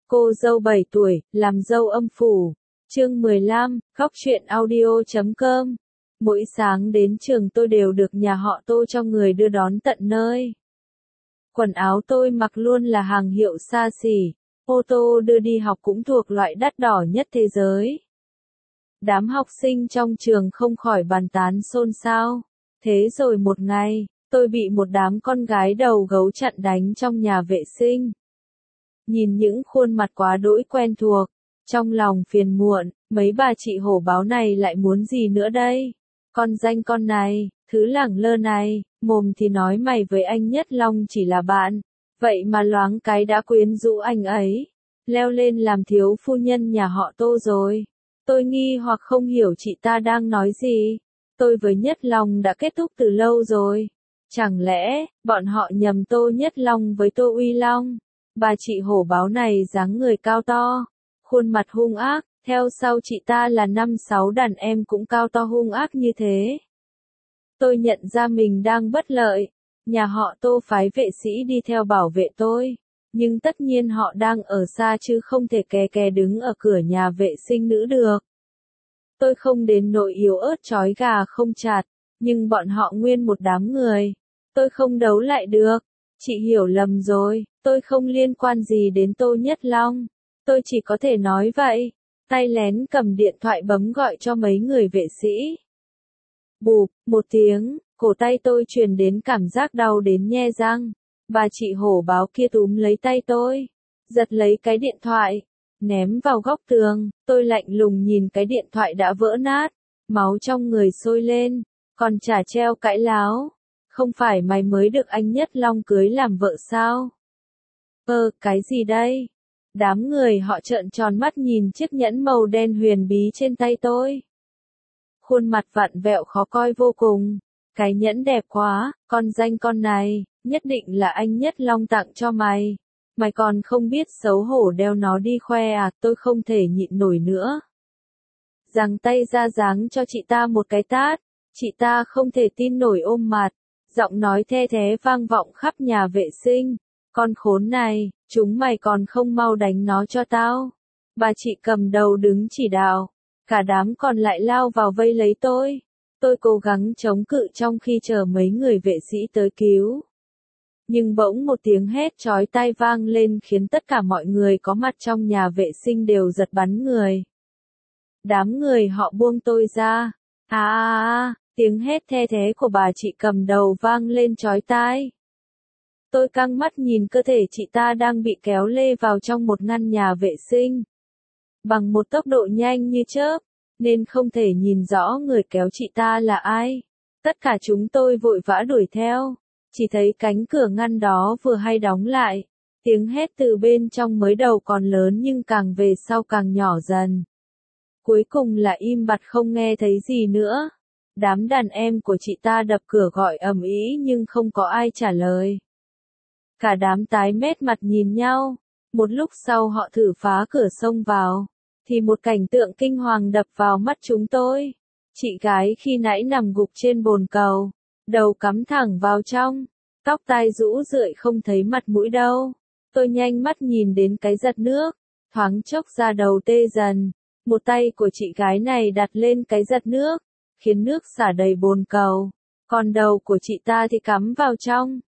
Cô dâu 7 tuổi, làm dâu âm phủ. Chương 15, Góc truyện audio.com. Mỗi sáng đến trường tôi đều được nhà họ Tô cho người đưa đón tận nơi. Quần áo tôi mặc luôn là hàng hiệu xa xỉ, ô tô đưa đi học cũng thuộc loại đắt đỏ nhất thế giới. Đám học sinh trong trường không khỏi bàn tán xôn xao. Thế rồi một ngày, tôi bị một đám con gái đầu gấu chặn đánh trong nhà vệ sinh. Nhìn những khuôn mặt quá đỗi quen thuộc, trong lòng phiền muộn, mấy bà chị hổ báo này lại muốn gì nữa đây? Con danh con này, thứ lẳng lơ này, mồm thì nói mày với anh Nhất Long chỉ là bạn, vậy mà loáng cái đã quyến rũ anh ấy, leo lên làm thiếu phu nhân nhà họ Tô rồi. Tôi nghi hoặc không hiểu chị ta đang nói gì. Tôi với Nhất Long đã kết thúc từ lâu rồi. Chẳng lẽ, bọn họ nhầm Tô Nhất Long với Tô Uy Long? Bà chị hổ báo này dáng người cao to, khuôn mặt hung ác, theo sau chị ta là 5-6 đàn em cũng cao to hung ác như thế. Tôi nhận ra mình đang bất lợi, nhà họ Tô phái vệ sĩ đi theo bảo vệ tôi, nhưng tất nhiên họ đang ở xa chứ không thể kè kè đứng ở cửa nhà vệ sinh nữ được. Tôi không đến nỗi yếu ớt trói gà không chặt, nhưng bọn họ nguyên một đám người. Tôi không đấu lại được. Chị hiểu lầm rồi, tôi không liên quan gì đến Tô Nhất Long. Tôi chỉ có thể nói vậy. Tay lén cầm điện thoại bấm gọi cho mấy người vệ sĩ. Bụp, một tiếng, cổ tay tôi truyền đến cảm giác đau đến nhe răng. Bà chị hổ báo kia túm lấy tay tôi, giật lấy cái điện thoại, ném vào góc tường. Tôi lạnh lùng nhìn cái điện thoại đã vỡ nát, máu trong người sôi lên, còn chả treo cãi láo. Không phải mày mới được anh Nhất Long cưới làm vợ sao? Cái gì đây? Đám người họ trợn tròn mắt nhìn chiếc nhẫn màu đen huyền bí trên tay tôi. Khuôn mặt vặn vẹo khó coi vô cùng. Cái nhẫn đẹp quá, con danh con này, nhất định là anh Nhất Long tặng cho mày. Mày còn không biết xấu hổ đeo nó đi khoe à? Tôi không thể nhịn nổi nữa. Giằng tay ra giáng cho chị ta một cái tát. Chị ta không thể tin nổi ôm mặt. Giọng nói the thé vang vọng khắp nhà vệ sinh. Con khốn này, chúng mày còn không mau đánh nó cho tao. Bà chị cầm đầu đứng chỉ đạo. Cả đám còn lại lao vào vây lấy tôi. Tôi cố gắng chống cự trong khi chờ mấy người vệ sĩ tới cứu. Nhưng bỗng một tiếng hét chói tai vang lên khiến tất cả mọi người có mặt trong nhà vệ sinh đều giật bắn người. Đám người họ buông tôi ra. Tiếng hét the thé của bà chị cầm đầu vang lên chói tai. Tôi căng mắt nhìn cơ thể chị ta đang bị kéo lê vào trong một ngăn nhà vệ sinh. Bằng một tốc độ nhanh như chớp, nên không thể nhìn rõ người kéo chị ta là ai. Tất cả chúng tôi vội vã đuổi theo. Chỉ thấy cánh cửa ngăn đó vừa hay đóng lại. Tiếng hét từ bên trong mới đầu còn lớn nhưng càng về sau càng nhỏ dần. Cuối cùng là im bặt không nghe thấy gì nữa. Đám đàn em của chị ta đập cửa gọi ầm ĩ nhưng không có ai trả lời. Cả đám tái mét mặt nhìn nhau. Một lúc sau họ thử phá cửa xông vào. Thì một cảnh tượng kinh hoàng đập vào mắt chúng tôi. Chị gái khi nãy nằm gục trên bồn cầu. Đầu cắm thẳng vào trong. Tóc tai rũ rượi không thấy mặt mũi đâu. Tôi nhanh mắt nhìn đến cái giật nước. Thoáng chốc ra đầu tê dần. Một tay của chị gái này đặt lên cái giật nước. Khiến nước xả đầy bồn cầu. Còn đầu của chị ta thì cắm vào trong.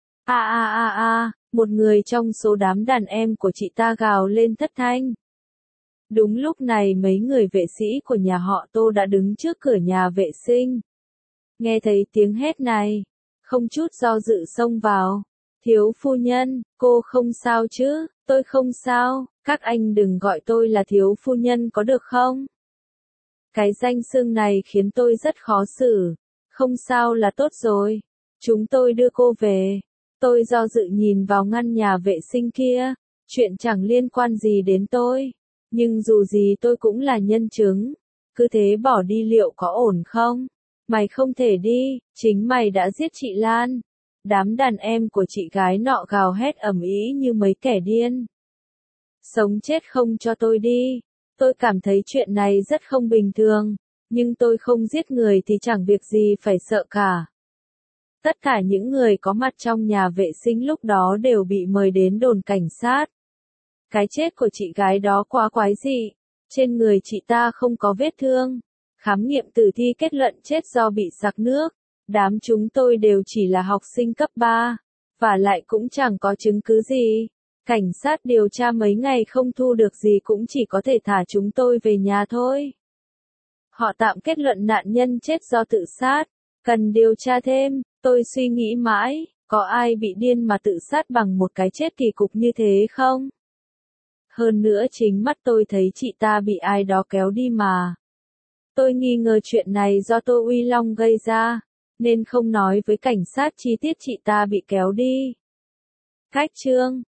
Một người trong số đám đàn em của chị ta gào lên thất thanh. Đúng lúc này mấy người vệ sĩ của nhà họ Tô đã đứng trước cửa nhà vệ sinh. Nghe thấy tiếng hét này, không chút do dự xông vào. Thiếu phu nhân, cô không sao chứ? Tôi không sao, các anh đừng gọi tôi là thiếu phu nhân có được không? Cái danh xưng này khiến tôi rất khó xử. Không sao là tốt rồi. Chúng tôi đưa cô về. Tôi do dự nhìn vào ngăn nhà vệ sinh kia. Chuyện chẳng liên quan gì đến tôi. Nhưng dù gì tôi cũng là nhân chứng. Cứ thế bỏ đi liệu có ổn không? Mày không thể đi, chính mày đã giết chị Lan. Đám đàn em của chị gái nọ gào hét ầm ĩ như mấy kẻ điên. Sống chết không cho tôi đi. Tôi cảm thấy chuyện này rất không bình thường. Nhưng tôi không giết người thì chẳng việc gì phải sợ cả. Tất cả những người có mặt trong nhà vệ sinh lúc đó đều bị mời đến đồn cảnh sát. Cái chết của chị gái đó quá quái dị. Trên người chị ta không có vết thương. Khám nghiệm tử thi kết luận chết do bị sặc nước. Đám chúng tôi đều chỉ là học sinh cấp 3. Và lại cũng chẳng có chứng cứ gì. Cảnh sát điều tra mấy ngày không thu được gì cũng chỉ có thể thả chúng tôi về nhà thôi. Họ tạm kết luận nạn nhân chết do tự sát. Cần điều tra thêm. Tôi suy nghĩ mãi, có ai bị điên mà tự sát bằng một cái chết kỳ cục như thế không? Hơn nữa chính mắt tôi thấy chị ta bị ai đó kéo đi mà. Tôi nghi ngờ chuyện này do Tô Uy Long gây ra, nên không nói với cảnh sát chi tiết chị ta bị kéo đi. Cách chương